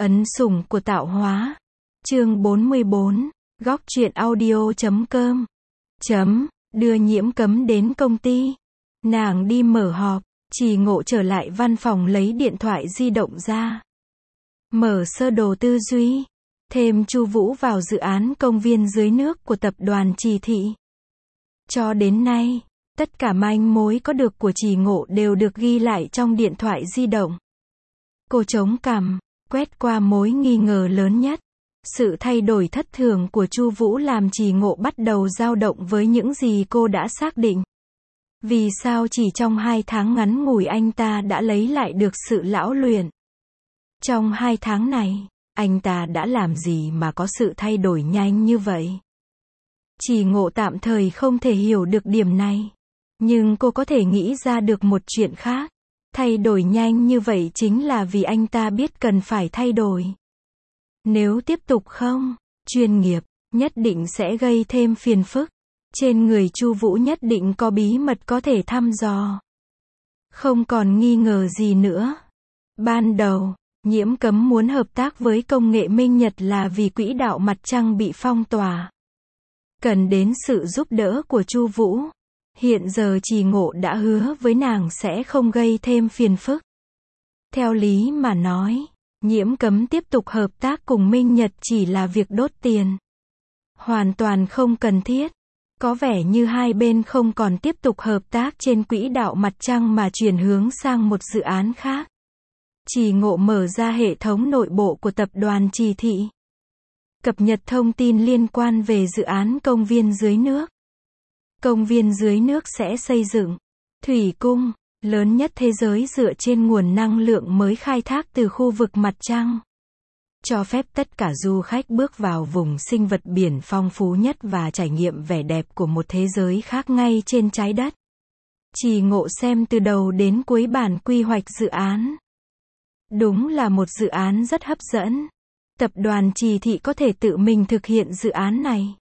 Ấn sủng của tạo hóa. Chương 44, góc truyện audio.com. Đưa Nhiễm Cấm đến công ty. Nàng đi mở họp, Trì Ngộ trở lại văn phòng lấy điện thoại di động ra. Mở sơ đồ tư duy. Thêm Chu Vũ vào dự án công viên dưới nước của tập đoàn Trì Thị. Cho đến nay, tất cả manh mối có được của Trì Ngộ đều được ghi lại trong điện thoại di động. Cô chống cằm, quét qua mối nghi ngờ lớn nhất. Sự thay đổi thất thường của Chu Vũ làm Trì Ngộ bắt đầu dao động với những gì cô đã xác định. Vì sao chỉ trong 2 tháng ngắn ngủi anh ta đã lấy lại được sự lão luyện? Trong 2 tháng này, anh ta đã làm gì mà có sự thay đổi nhanh như vậy? Trì Ngộ tạm thời không thể hiểu được điểm này. Nhưng cô có thể nghĩ ra được một chuyện khác. Thay đổi nhanh như vậy chính là vì anh ta biết cần phải thay đổi. Nếu tiếp tục không chuyên nghiệp, nhất định sẽ gây thêm phiền phức. Trên người Chu Vũ nhất định có bí mật có thể thăm dò. Không còn nghi ngờ gì nữa. Ban đầu, Nhiễm Cấm muốn hợp tác với công nghệ Minh Nhật là vì quỹ đạo mặt trăng bị phong tỏa. Cần đến sự giúp đỡ của Chu Vũ. Hiện giờ Trì Ngộ đã hứa với nàng sẽ không gây thêm phiền phức. Theo lý mà nói, Nhiễm Cấm tiếp tục hợp tác cùng Minh Nhật chỉ là việc đốt tiền. Hoàn toàn không cần thiết. Có vẻ như hai bên không còn tiếp tục hợp tác trên quỹ đạo mặt trăng mà chuyển hướng sang một dự án khác. Trì Ngộ mở ra hệ thống nội bộ của tập đoàn Trì Thị. Cập nhật thông tin liên quan về dự án công viên dưới nước. Công viên dưới nước sẽ xây dựng thủy cung lớn nhất thế giới dựa trên nguồn năng lượng mới khai thác từ khu vực mặt trăng. Cho phép tất cả du khách bước vào vùng sinh vật biển phong phú nhất và trải nghiệm vẻ đẹp của một thế giới khác ngay trên trái đất. Trì Ngộ xem từ đầu đến cuối bản quy hoạch dự án. Đúng là một dự án rất hấp dẫn. Tập đoàn Trì Thị có thể tự mình thực hiện dự án này.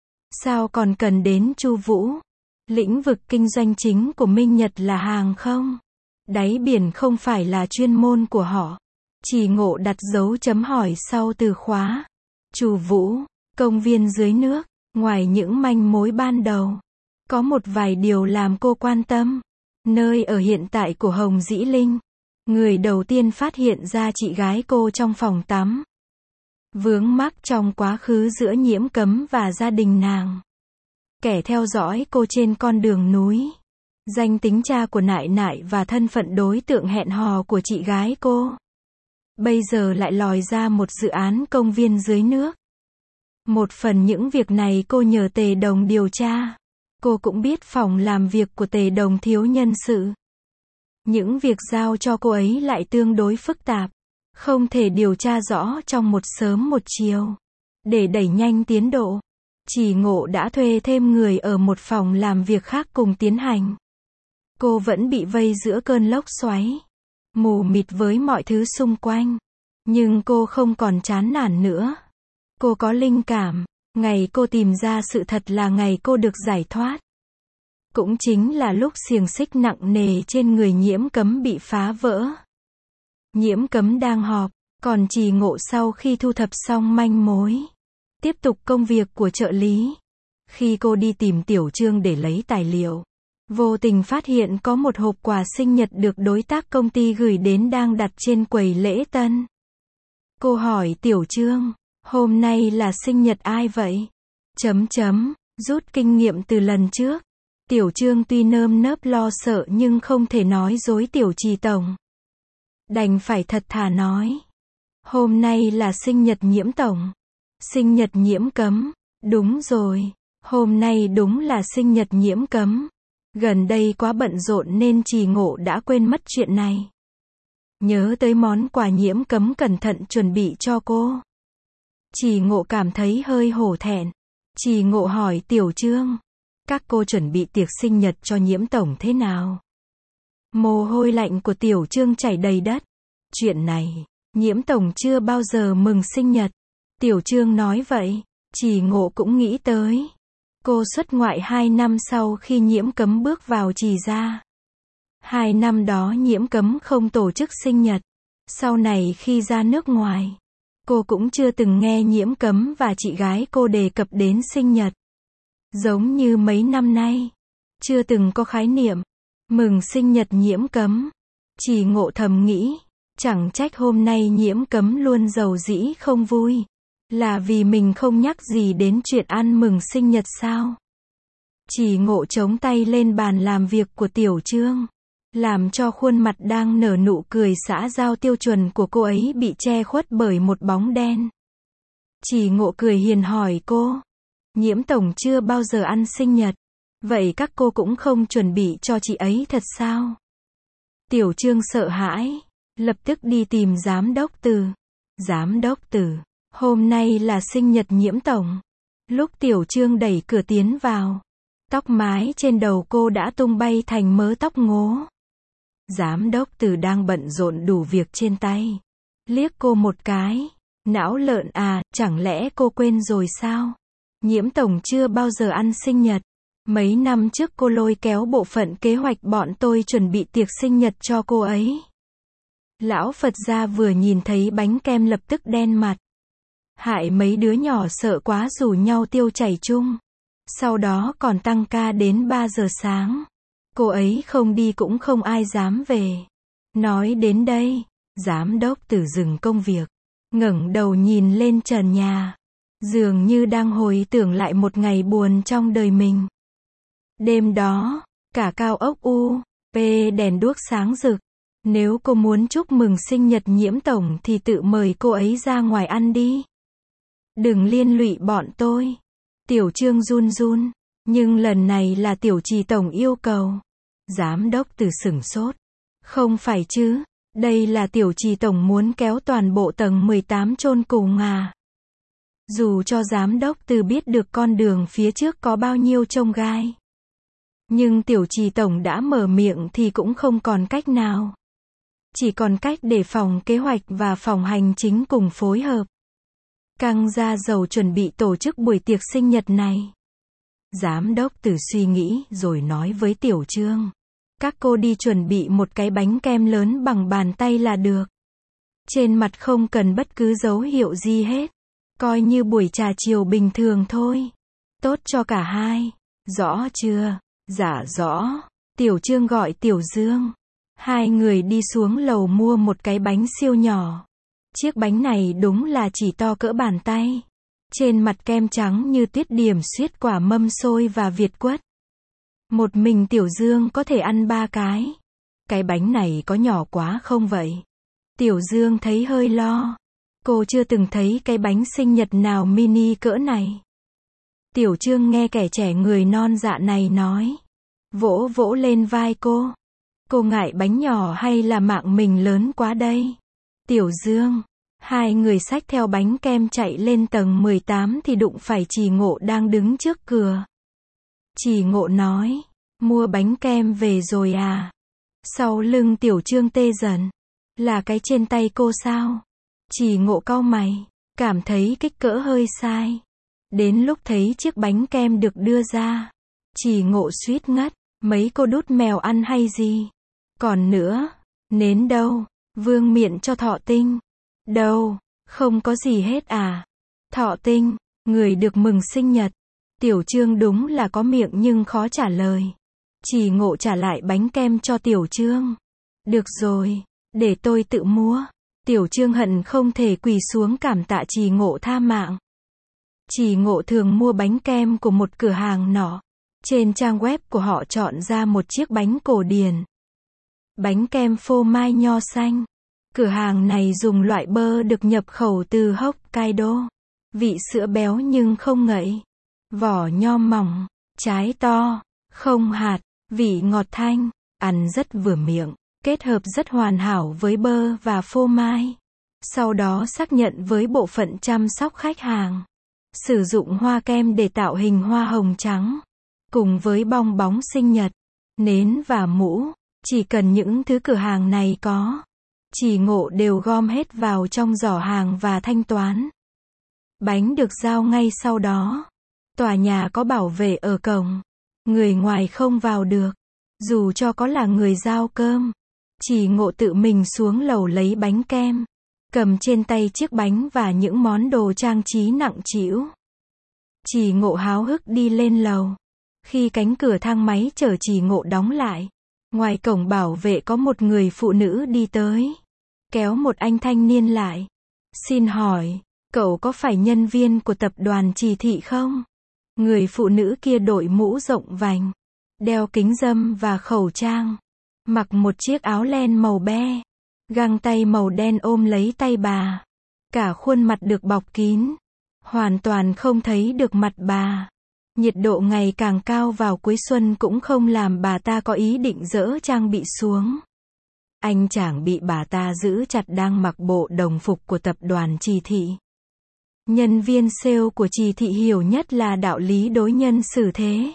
Sao còn cần đến Chu Vũ? Lĩnh vực kinh doanh chính của Minh Nhật là hàng không. Đáy biển không phải là chuyên môn của họ. Trì Ngộ đặt dấu chấm hỏi sau từ khóa. Chu Vũ, công viên dưới nước, ngoài những manh mối ban đầu, có một vài điều làm cô quan tâm. Nơi ở hiện tại của Hồng Dĩ Linh. Người đầu tiên phát hiện ra chị gái cô trong phòng tắm. Vướng mắc trong quá khứ giữa Nhiễm Cấm và gia đình nàng. Kẻ theo dõi cô trên con đường núi. Danh tính cha của Nại Nại và thân phận đối tượng hẹn hò của chị gái cô. Bây giờ lại lòi ra một dự án công viên dưới nước. Một phần những việc này cô nhờ Tề Đồng điều tra. Cô cũng biết phòng làm việc của Tề Đồng thiếu nhân sự. Những việc giao cho cô ấy lại tương đối phức tạp. Không thể điều tra rõ trong một sớm một chiều. Để đẩy nhanh tiến độ, Trì Ngộ đã thuê thêm người ở một phòng làm việc khác cùng tiến hành. Cô vẫn bị vây giữa cơn lốc xoáy. Mù mịt với mọi thứ xung quanh. Nhưng cô không còn chán nản nữa. Cô có linh cảm. Ngày cô tìm ra sự thật là ngày cô được giải thoát. Cũng chính là lúc xiềng xích nặng nề trên người Nhiễm Cấm bị phá vỡ. Nhiễm Cấm đang họp, còn Trì Ngộ sau khi thu thập xong manh mối, tiếp tục công việc của trợ lý. Khi cô đi tìm Tiểu Trương để lấy tài liệu, vô tình phát hiện có một hộp quà sinh nhật được đối tác công ty gửi đến đang đặt trên quầy lễ tân. Cô hỏi Tiểu Trương, hôm nay là sinh nhật ai vậy? Rút kinh nghiệm từ lần trước. Tiểu Trương tuy nơm nớp lo sợ nhưng không thể nói dối Tiểu Trì tổng. Đành phải thật thà nói. Hôm nay là sinh nhật Nhiễm tổng. Sinh nhật Nhiễm Cấm. Đúng rồi. Hôm nay đúng là sinh nhật Nhiễm Cấm. Gần đây quá bận rộn nên Trì Ngộ đã quên mất chuyện này. Nhớ tới món quà Nhiễm Cấm cẩn thận chuẩn bị cho cô. Trì Ngộ cảm thấy hơi hổ thẹn. Trì Ngộ hỏi Tiểu Trương. Các cô chuẩn bị tiệc sinh nhật cho Nhiễm tổng thế nào? Mồ hôi lạnh của Tiểu Trương chảy đầy đất. Chuyện này, Nhiễm tổng chưa bao giờ mừng sinh nhật. Tiểu Trương nói vậy, Trì Ngộ cũng nghĩ tới. Cô xuất ngoại 2 năm sau khi Nhiễm Cấm bước vào Trì gia. 2 năm đó Nhiễm Cấm không tổ chức sinh nhật. Sau này khi ra nước ngoài, Cô cũng chưa từng nghe Nhiễm Cấm và chị gái cô đề cập đến sinh nhật. Giống như mấy năm nay, chưa từng có khái niệm mừng sinh nhật Nhiễm Cấm. Chỉ Ngộ thầm nghĩ, chẳng trách hôm nay Nhiễm Cấm luôn rầu rĩ không vui. Là vì mình không nhắc gì đến chuyện ăn mừng sinh nhật sao? Chỉ Ngộ chống tay lên bàn làm việc của Tiểu Chương, làm cho khuôn mặt đang nở nụ cười xã giao tiêu chuẩn của cô ấy bị che khuất bởi một bóng đen. Chỉ Ngộ cười hiền hỏi cô, Nhiễm tổng chưa bao giờ ăn sinh nhật, vậy các cô cũng không chuẩn bị cho chị ấy thật sao? Tiểu Chương sợ hãi, lập tức đi tìm giám đốc Từ. Giám đốc Từ, hôm nay là sinh nhật Nhiễm tổng. Lúc Tiểu Chương đẩy cửa tiến vào, tóc mái trên đầu cô đã tung bay thành mớ tóc ngố. Giám đốc Từ đang bận rộn đủ việc trên tay, liếc cô một cái, não lợn à, chẳng lẽ cô quên rồi sao? Nhiễm tổng chưa bao giờ ăn sinh nhật. Mấy năm trước cô lôi kéo bộ phận kế hoạch bọn tôi chuẩn bị tiệc sinh nhật cho cô ấy. Lão Phật gia vừa nhìn thấy bánh kem lập tức đen mặt. Hại mấy đứa nhỏ sợ quá rủ nhau tiêu chảy chung. Sau đó còn tăng ca đến 3 giờ sáng. Cô ấy không đi cũng không ai dám về. Nói đến đây, giám đốc Từ dừng công việc, ngẩng đầu nhìn lên trần nhà, dường như đang hồi tưởng lại một ngày buồn trong đời mình. Đêm đó, cả cao ốc UP đèn đuốc sáng rực. Nếu cô muốn chúc mừng sinh nhật Nhiễm tổng thì tự mời cô ấy ra ngoài ăn đi. Đừng liên lụy bọn tôi. Tiểu Chương run run, nhưng lần này là Tiểu Trì tổng yêu cầu. Giám đốc Từ sửng sốt. Không phải chứ, đây là Tiểu Trì tổng muốn kéo toàn bộ tầng 18 chôn cùng à? Dù cho giám đốc Từ biết được con đường phía trước có bao nhiêu chông gai, nhưng Tiểu Trì tổng đã mở miệng thì cũng không còn cách nào. Chỉ còn cách để phòng kế hoạch và phòng hành chính cùng phối hợp, căng ra dầu chuẩn bị tổ chức buổi tiệc sinh nhật này. Giám đốc Từ suy nghĩ rồi nói với Tiểu Chương, các cô đi chuẩn bị một cái bánh kem lớn bằng bàn tay là được. Trên mặt không cần bất cứ dấu hiệu gì hết. Coi như buổi trà chiều bình thường thôi. Tốt cho cả hai. Rõ chưa? Dạ rõ. Tiểu Chương gọi Tiểu Dương. Hai người đi xuống lầu mua một cái bánh siêu nhỏ. Chiếc bánh này đúng là chỉ to cỡ bàn tay. Trên mặt kem trắng như tuyết điểm xuyết quả mâm xôi và việt quất. Một mình Tiểu Dương có thể ăn 3 cái. Cái bánh này có nhỏ quá không vậy? Tiểu Dương thấy hơi lo. Cô chưa từng thấy cái bánh sinh nhật nào mini cỡ này. Tiểu Chương nghe kẻ trẻ người non dạ này nói. Vỗ vỗ lên vai cô. Cô ngại bánh nhỏ hay là mạng mình lớn quá đây? Tiểu Dương. Hai người xách theo bánh kem chạy lên tầng 18 thì đụng phải Trì Ngộ đang đứng trước cửa. Trì Ngộ nói. Mua bánh kem về rồi à? Sau lưng Tiểu Chương tê dần. Là cái trên tay cô sao? Trì Ngộ cau mày, cảm thấy kích cỡ hơi sai. Đến lúc thấy chiếc bánh kem được đưa ra, Trì Ngộ suýt ngất. Mấy cô đút mèo ăn hay gì? Còn nữa, nến đâu? Vương miện cho Thọ Tinh. Đâu? Không có gì hết à? Thọ Tinh, người được mừng sinh nhật. Tiểu Chương đúng là có miệng nhưng khó trả lời. Trì Ngộ trả lại bánh kem cho Tiểu Chương. Được rồi, để tôi tự mua. Tiểu Chương hận không thể quỳ xuống cảm tạ Trì Ngộ tha mạng. Trì Ngộ thường mua bánh kem của một cửa hàng nọ. Trên trang web của họ chọn ra một chiếc bánh cổ điển. Bánh kem phô mai nho xanh. Cửa hàng này dùng loại bơ được nhập khẩu từ Hokkaido. Vị sữa béo nhưng không ngậy. Vỏ nho mỏng, trái to, không hạt, vị ngọt thanh, ăn rất vừa miệng, kết hợp rất hoàn hảo với bơ và phô mai. Sau đó xác nhận với bộ phận chăm sóc khách hàng. Sử dụng hoa kem để tạo hình hoa hồng trắng. Cùng với bong bóng sinh nhật, nến và mũ, chỉ cần những thứ cửa hàng này có. Trì Ngộ đều gom hết vào trong giỏ hàng và thanh toán. Bánh được giao ngay sau đó. Tòa nhà có bảo vệ ở cổng. Người ngoài không vào được. Dù cho có là người giao cơm. Trì Ngộ tự mình xuống lầu lấy bánh kem. cầm trên tay chiếc bánh và những món đồ trang trí nặng trĩu. Trì Ngộ háo hức đi lên lầu. Khi cánh cửa thang máy chở Trì Ngộ đóng lại, ngoài cổng bảo vệ có một người phụ nữ đi tới, kéo một anh thanh niên lại. Xin hỏi, cậu có phải nhân viên của tập đoàn Trì Thị không? Người phụ nữ kia đội mũ rộng vành, đeo kính râm và khẩu trang, mặc một chiếc áo len màu be, găng tay màu đen ôm lấy tay bà. Cả khuôn mặt được bọc kín, hoàn toàn không thấy được mặt bà. Nhiệt độ ngày càng cao vào cuối xuân cũng không làm bà ta có ý định dỡ trang bị xuống. Anh chàng bị bà ta giữ chặt đang mặc bộ đồng phục của tập đoàn Trì Thị. Nhân viên sale của Trì Thị hiểu nhất là đạo lý đối nhân xử thế.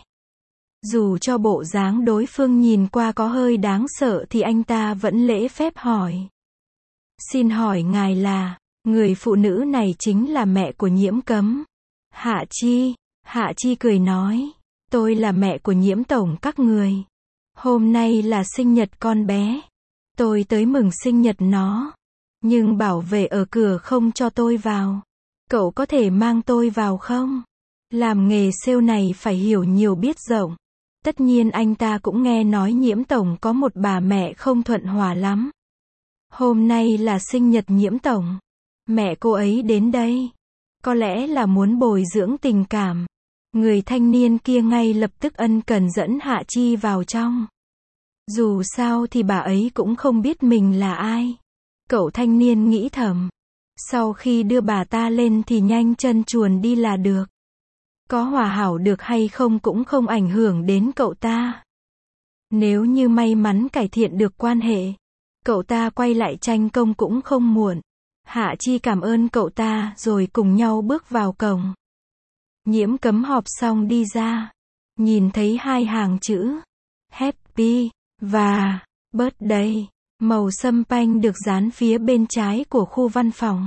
Dù cho bộ dáng đối phương nhìn qua có hơi đáng sợ thì anh ta vẫn lễ phép hỏi. Xin hỏi ngài là, người phụ nữ này chính là mẹ của Nhiễm Cấm. Hạ Chi. Hạ Chi cười nói, tôi là mẹ của Nhiễm tổng các người. Hôm nay là sinh nhật con bé. Tôi tới mừng sinh nhật nó. Nhưng bảo vệ ở cửa không cho tôi vào. Cậu có thể mang tôi vào không? Làm nghề sale này phải hiểu nhiều biết rộng. Tất nhiên anh ta cũng nghe nói Nhiễm tổng có một bà mẹ không thuận hòa lắm. Hôm nay là sinh nhật Nhiễm tổng. Mẹ cô ấy đến đây. Có lẽ là muốn bồi dưỡng tình cảm. Người thanh niên kia ngay lập tức ân cần dẫn Hạ Chi vào trong. Dù sao thì bà ấy cũng không biết mình là ai. Cậu thanh niên nghĩ thầm. Sau khi đưa bà ta lên thì nhanh chân chuồn đi là được. Có hòa hảo được hay không cũng không ảnh hưởng đến cậu ta. Nếu như may mắn cải thiện được quan hệ, cậu ta quay lại tranh công cũng không muộn. Hạ Chi cảm ơn cậu ta rồi cùng nhau bước vào cổng. Nhiễm Cấm họp xong đi ra. Nhìn thấy hai hàng chữ Happy và Birthday màu sâm panh được dán phía bên trái của khu văn phòng.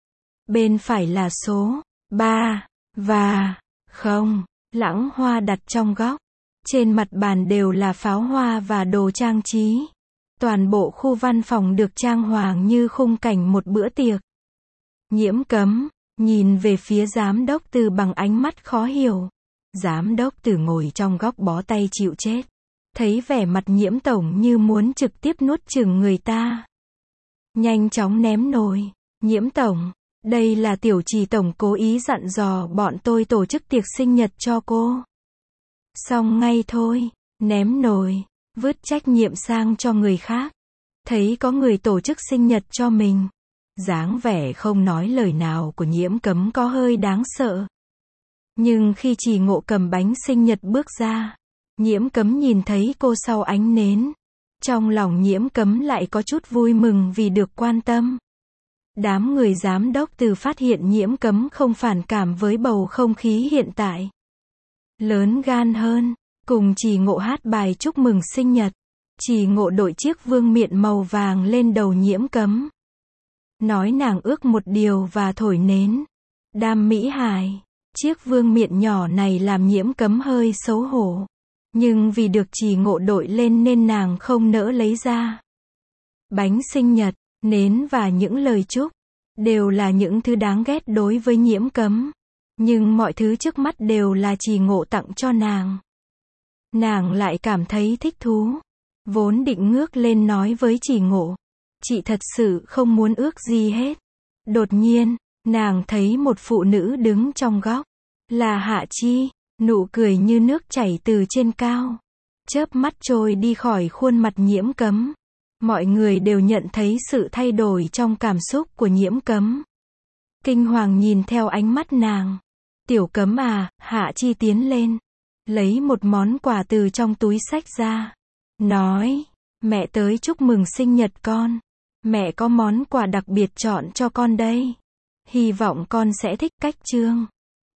Bên phải là số 3 và 0. Lẵng hoa đặt trong góc. Trên mặt bàn đều là pháo hoa và đồ trang trí. Toàn bộ khu văn phòng được trang hoàng như khung cảnh một bữa tiệc. Nhiễm Cấm nhìn về phía giám đốc Từ bằng ánh mắt khó hiểu. Giám đốc Từ ngồi trong góc bó tay chịu chết. Thấy vẻ mặt Nhiễm tổng như muốn trực tiếp nuốt chửng người ta. Nhanh chóng ném nồi. Nhiễm tổng, đây là Tiểu Trì tổng cố ý dặn dò bọn tôi tổ chức tiệc sinh nhật cho cô. Xong ngay thôi. Ném nồi, vứt trách nhiệm sang cho người khác. Thấy có người tổ chức sinh nhật cho mình. Dáng vẻ không nói lời nào của Nhiễm Cấm có hơi đáng sợ. Nhưng khi Trì Ngộ cầm bánh sinh nhật bước ra, Nhiễm Cấm nhìn thấy cô sau ánh nến. Trong lòng Nhiễm Cấm lại có chút vui mừng vì được quan tâm. Đám người giám đốc Từ phát hiện Nhiễm Cấm không phản cảm với bầu không khí hiện tại. Lớn gan hơn, cùng Trì Ngộ hát bài chúc mừng sinh nhật. Trì Ngộ đội chiếc vương miện màu vàng lên đầu Nhiễm Cấm. Nói nàng ước một điều và thổi nến. Đam mỹ hài. Chiếc vương miện nhỏ này làm Nhiễm Cấm hơi xấu hổ. Nhưng vì được Trì Ngộ đội lên nên nàng không nỡ lấy ra. Bánh sinh nhật, nến và những lời chúc đều là những thứ đáng ghét đối với Nhiễm Cấm. Nhưng mọi thứ trước mắt đều là Trì Ngộ tặng cho nàng. Nàng lại cảm thấy thích thú. Vốn định ngước lên nói với Trì Ngộ. Chị thật sự không muốn ước gì hết. Đột nhiên, nàng thấy một phụ nữ đứng trong góc. Là Hạ Chi. Nụ cười như nước chảy từ trên cao. Chớp mắt trôi đi khỏi khuôn mặt Nhiễm Cấm. Mọi người đều nhận thấy sự thay đổi trong cảm xúc của Nhiễm Cấm. Kinh hoàng nhìn theo ánh mắt nàng. Tiểu Cấm à, Hạ Chi tiến lên. Lấy một món quà từ trong túi xách ra. Nói, mẹ tới chúc mừng sinh nhật con. Mẹ có món quà đặc biệt chọn cho con đây. Hy vọng con sẽ thích. Cách chương